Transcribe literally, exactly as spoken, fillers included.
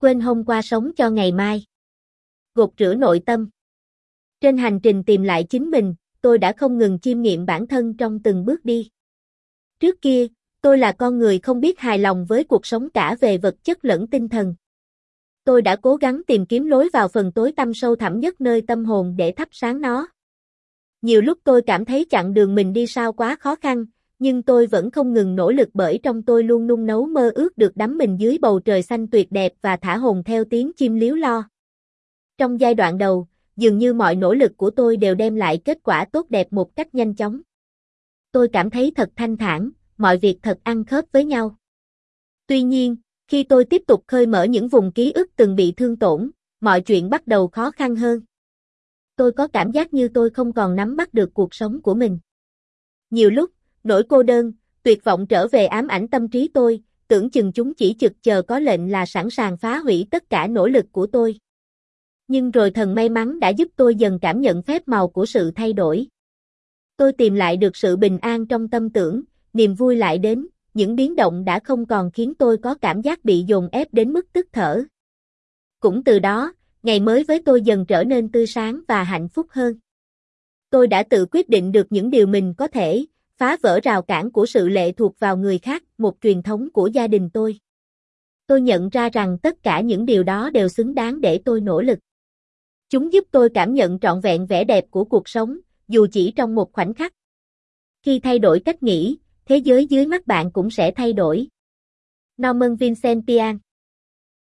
Quên hôm qua sống cho ngày mai. Gột rửa nội tâm. Trên hành trình tìm lại chính mình, tôi đã không ngừng chiêm nghiệm bản thân trong từng bước đi. Trước kia, tôi là con người không biết hài lòng với cuộc sống cả về vật chất lẫn tinh thần. Tôi đã cố gắng tìm kiếm lối vào phần tối tăm sâu thẳm nhất nơi tâm hồn để thắp sáng nó. Nhiều lúc tôi cảm thấy chặng đường mình đi sao quá khó khăn, nhưng tôi vẫn không ngừng nỗ lực bởi trong tôi luôn nung nấu mơ ước được đắm mình dưới bầu trời xanh tuyệt đẹp và thả hồn theo tiếng chim líu lo. Trong giai đoạn đầu, dường như mọi nỗ lực của tôi đều đem lại kết quả tốt đẹp một cách nhanh chóng. Tôi cảm thấy thật thanh thản, mọi việc thật ăn khớp với nhau. Tuy nhiên, khi tôi tiếp tục khơi mở những vùng ký ức từng bị thương tổn, mọi chuyện bắt đầu khó khăn hơn. Tôi có cảm giác như tôi không còn nắm bắt được cuộc sống của mình. Nhiều lúc, nỗi cô đơn, tuyệt vọng trở về ám ảnh tâm trí tôi, tưởng chừng chúng chỉ trực chờ có lệnh là sẵn sàng phá hủy tất cả nỗ lực của tôi. Nhưng rồi thần may mắn đã giúp tôi dần cảm nhận phép màu của sự thay đổi. Tôi tìm lại được sự bình an trong tâm tưởng, niềm vui lại đến, những biến động đã không còn khiến tôi có cảm giác bị dồn ép đến mức tức thở. Cũng từ đó, ngày mới với tôi dần trở nên tươi sáng và hạnh phúc hơn. Tôi đã tự quyết định được những điều mình có thể, phá vỡ rào cản của sự lệ thuộc vào người khác, một truyền thống của gia đình tôi. Tôi nhận ra rằng tất cả những điều đó đều xứng đáng để tôi nỗ lực. Chúng giúp tôi cảm nhận trọn vẹn vẻ đẹp của cuộc sống, dù chỉ trong một khoảnh khắc. Khi thay đổi cách nghĩ, thế giới dưới mắt bạn cũng sẽ thay đổi. Norman Vincent Peale